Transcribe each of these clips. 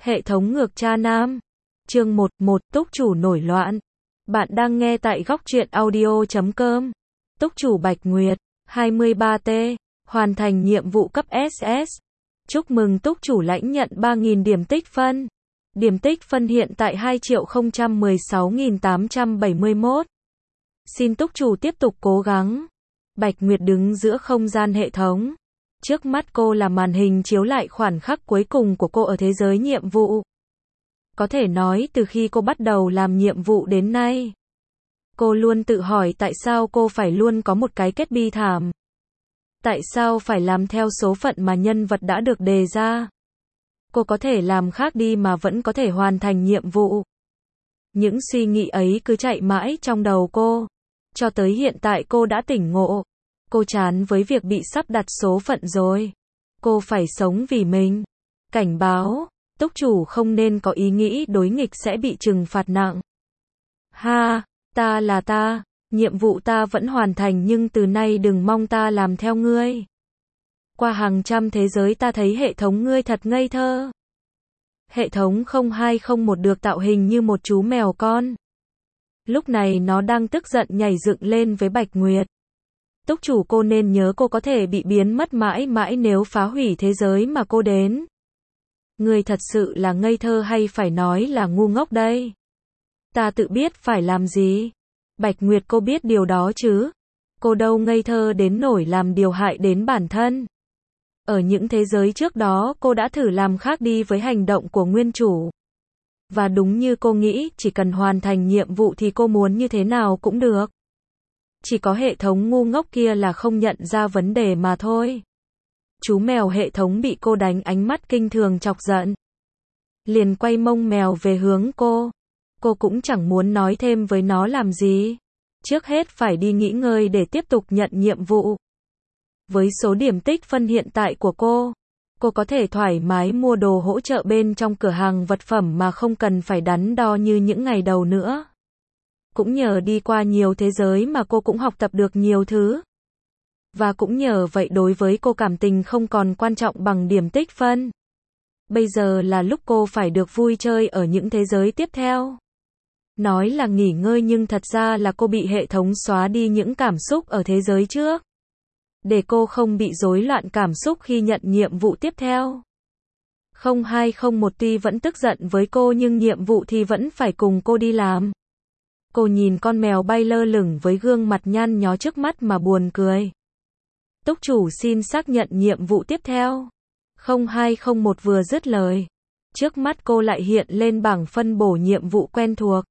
Hệ thống ngược cha nam. Chương 1, túc chủ nổi loạn. Bạn đang nghe tại góc truyện audio.com. Túc chủ Bạch Nguyệt, 23T, hoàn thành nhiệm vụ cấp SS. Chúc mừng túc chủ lãnh nhận 3.000 điểm tích phân. Điểm tích phân hiện tại 2.016.871. Xin túc chủ tiếp tục cố gắng. Bạch Nguyệt đứng giữa không gian hệ thống. Trước mắt cô là màn hình chiếu lại khoảnh khắc cuối cùng của cô ở thế giới nhiệm vụ. Có thể nói từ khi cô bắt đầu làm nhiệm vụ đến nay, cô luôn tự hỏi tại sao cô phải luôn có một cái kết bi thảm. Tại sao phải làm theo số phận mà nhân vật đã được đề ra? Cô có thể làm khác đi mà vẫn có thể hoàn thành nhiệm vụ. Những suy nghĩ ấy cứ chạy mãi trong đầu cô. Cho tới hiện tại cô đã tỉnh ngộ. Cô chán với việc bị sắp đặt số phận rồi. Cô phải sống vì mình. Cảnh báo, túc chủ không nên có ý nghĩ đối nghịch sẽ bị trừng phạt nặng. Ha, ta là ta, nhiệm vụ ta vẫn hoàn thành nhưng từ nay đừng mong ta làm theo ngươi. Qua hàng trăm thế giới ta thấy hệ thống ngươi thật ngây thơ. Hệ thống 0201 được tạo hình như một chú mèo con. Lúc này nó đang tức giận nhảy dựng lên với Bạch Nguyệt. Túc chủ cô nên nhớ cô có thể bị biến mất mãi mãi nếu phá hủy thế giới mà cô đến. Người thật sự là ngây thơ hay phải nói là ngu ngốc đây? Ta tự biết phải làm gì. Bạch Nguyệt cô biết điều đó chứ. Cô đâu ngây thơ đến nổi làm điều hại đến bản thân. Ở những thế giới trước đó cô đã thử làm khác đi với hành động của nguyên chủ. Và đúng như cô nghĩ, chỉ cần hoàn thành nhiệm vụ thì cô muốn như thế nào cũng được. Chỉ có hệ thống ngu ngốc kia là không nhận ra vấn đề mà thôi. Chú mèo hệ thống bị cô đánh ánh mắt kinh thường chọc giận. Liền quay mông mèo về hướng cô. Cô cũng chẳng muốn nói thêm với nó làm gì. Trước hết phải đi nghỉ ngơi để tiếp tục nhận nhiệm vụ. Với số điểm tích phân hiện tại của cô có thể thoải mái mua đồ hỗ trợ bên trong cửa hàng vật phẩm mà không cần phải đắn đo như những ngày đầu nữa. Cũng nhờ đi qua nhiều thế giới mà cô cũng học tập được nhiều thứ. Và cũng nhờ vậy đối với cô cảm tình không còn quan trọng bằng điểm tích phân. Bây giờ là lúc cô phải được vui chơi ở những thế giới tiếp theo. Nói là nghỉ ngơi nhưng thật ra là cô bị hệ thống xóa đi những cảm xúc ở thế giới trước. Để cô không bị rối loạn cảm xúc khi nhận nhiệm vụ tiếp theo. 0201 tuy vẫn tức giận với cô nhưng nhiệm vụ thì vẫn phải cùng cô đi làm. Cô nhìn con mèo bay lơ lửng với gương mặt nhăn nhó trước mắt mà buồn cười. Túc chủ xin xác nhận nhiệm vụ tiếp theo. 0201 vừa dứt lời. Trước mắt cô lại hiện lên bảng phân bổ nhiệm vụ quen thuộc.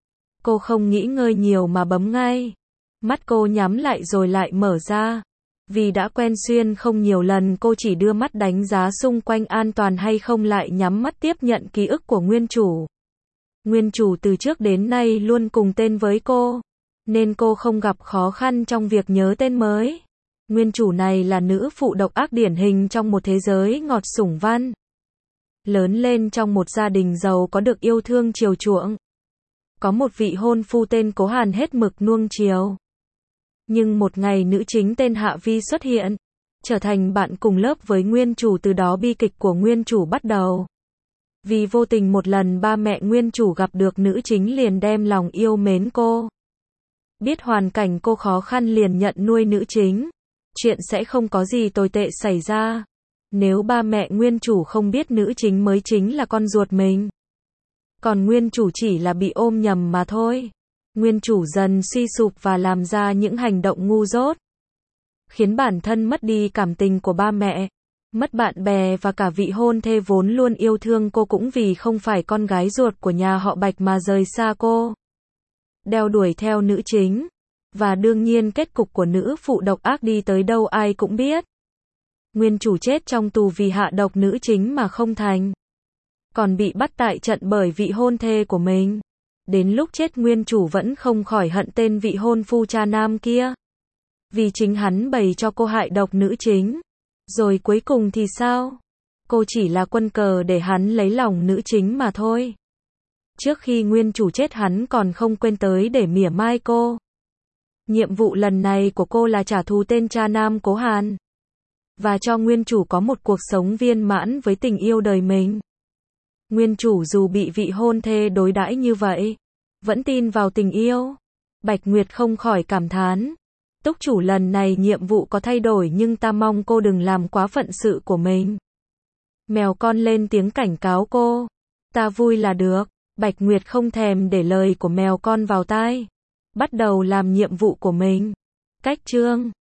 Cô không nghĩ ngơi nhiều mà bấm ngay. Mắt cô nhắm lại rồi lại mở ra. Vì đã quen xuyên không nhiều lần cô chỉ đưa mắt đánh giá xung quanh an toàn hay không lại nhắm mắt tiếp nhận ký ức của nguyên chủ. Nguyên chủ từ trước đến nay luôn cùng tên với cô, nên cô không gặp khó khăn trong việc nhớ tên mới. Nguyên chủ này là nữ phụ độc ác điển hình trong một thế giới ngọt sủng văn. Lớn lên trong một gia đình giàu có được yêu thương chiều chuộng. Có một vị hôn phu tên Cố Hàn hết mực nuông chiều. Nhưng một ngày nữ chính tên Hạ Vi xuất hiện, trở thành bạn cùng lớp với nguyên chủ, từ đó bi kịch của nguyên chủ bắt đầu. Vì vô tình một lần ba mẹ nguyên chủ gặp được nữ chính liền đem lòng yêu mến cô. Biết hoàn cảnh cô khó khăn liền nhận nuôi nữ chính. Chuyện sẽ không có gì tồi tệ xảy ra. Nếu ba mẹ nguyên chủ không biết nữ chính mới chính là con ruột mình. Còn nguyên chủ chỉ là bị ôm nhầm mà thôi. Nguyên chủ dần suy sụp và làm ra những hành động ngu dốt. Khiến bản thân mất đi cảm tình của ba mẹ. Mất bạn bè và cả vị hôn thê vốn luôn yêu thương cô cũng vì không phải con gái ruột của nhà họ Bạch mà rời xa cô. Đeo đuổi theo nữ chính. Và đương nhiên kết cục của nữ phụ độc ác đi tới đâu ai cũng biết. Nguyên chủ chết trong tù vì hạ độc nữ chính mà không thành. Còn bị bắt tại trận bởi vị hôn thê của mình. Đến lúc chết nguyên chủ vẫn không khỏi hận tên vị hôn phu cha nam kia. Vì chính hắn bày cho cô hại độc nữ chính. Rồi cuối cùng thì sao? Cô chỉ là quân cờ để hắn lấy lòng nữ chính mà thôi. Trước khi nguyên chủ chết hắn còn không quên tới để mỉa mai cô. Nhiệm vụ lần này của cô là trả thù tên cha nam Cố Hàn. Và cho nguyên chủ có một cuộc sống viên mãn với tình yêu đời mình. Nguyên chủ dù bị vị hôn thê đối đãi như vậy, vẫn tin vào tình yêu. Bạch Nguyệt không khỏi cảm thán. Túc chủ lần này nhiệm vụ có thay đổi nhưng ta mong cô đừng làm quá phận sự của mình. Mèo con lên tiếng cảnh cáo cô. Ta vui là được. Bạch Nguyệt không thèm để lời của mèo con vào tai. Bắt đầu làm nhiệm vụ của mình. Cách chương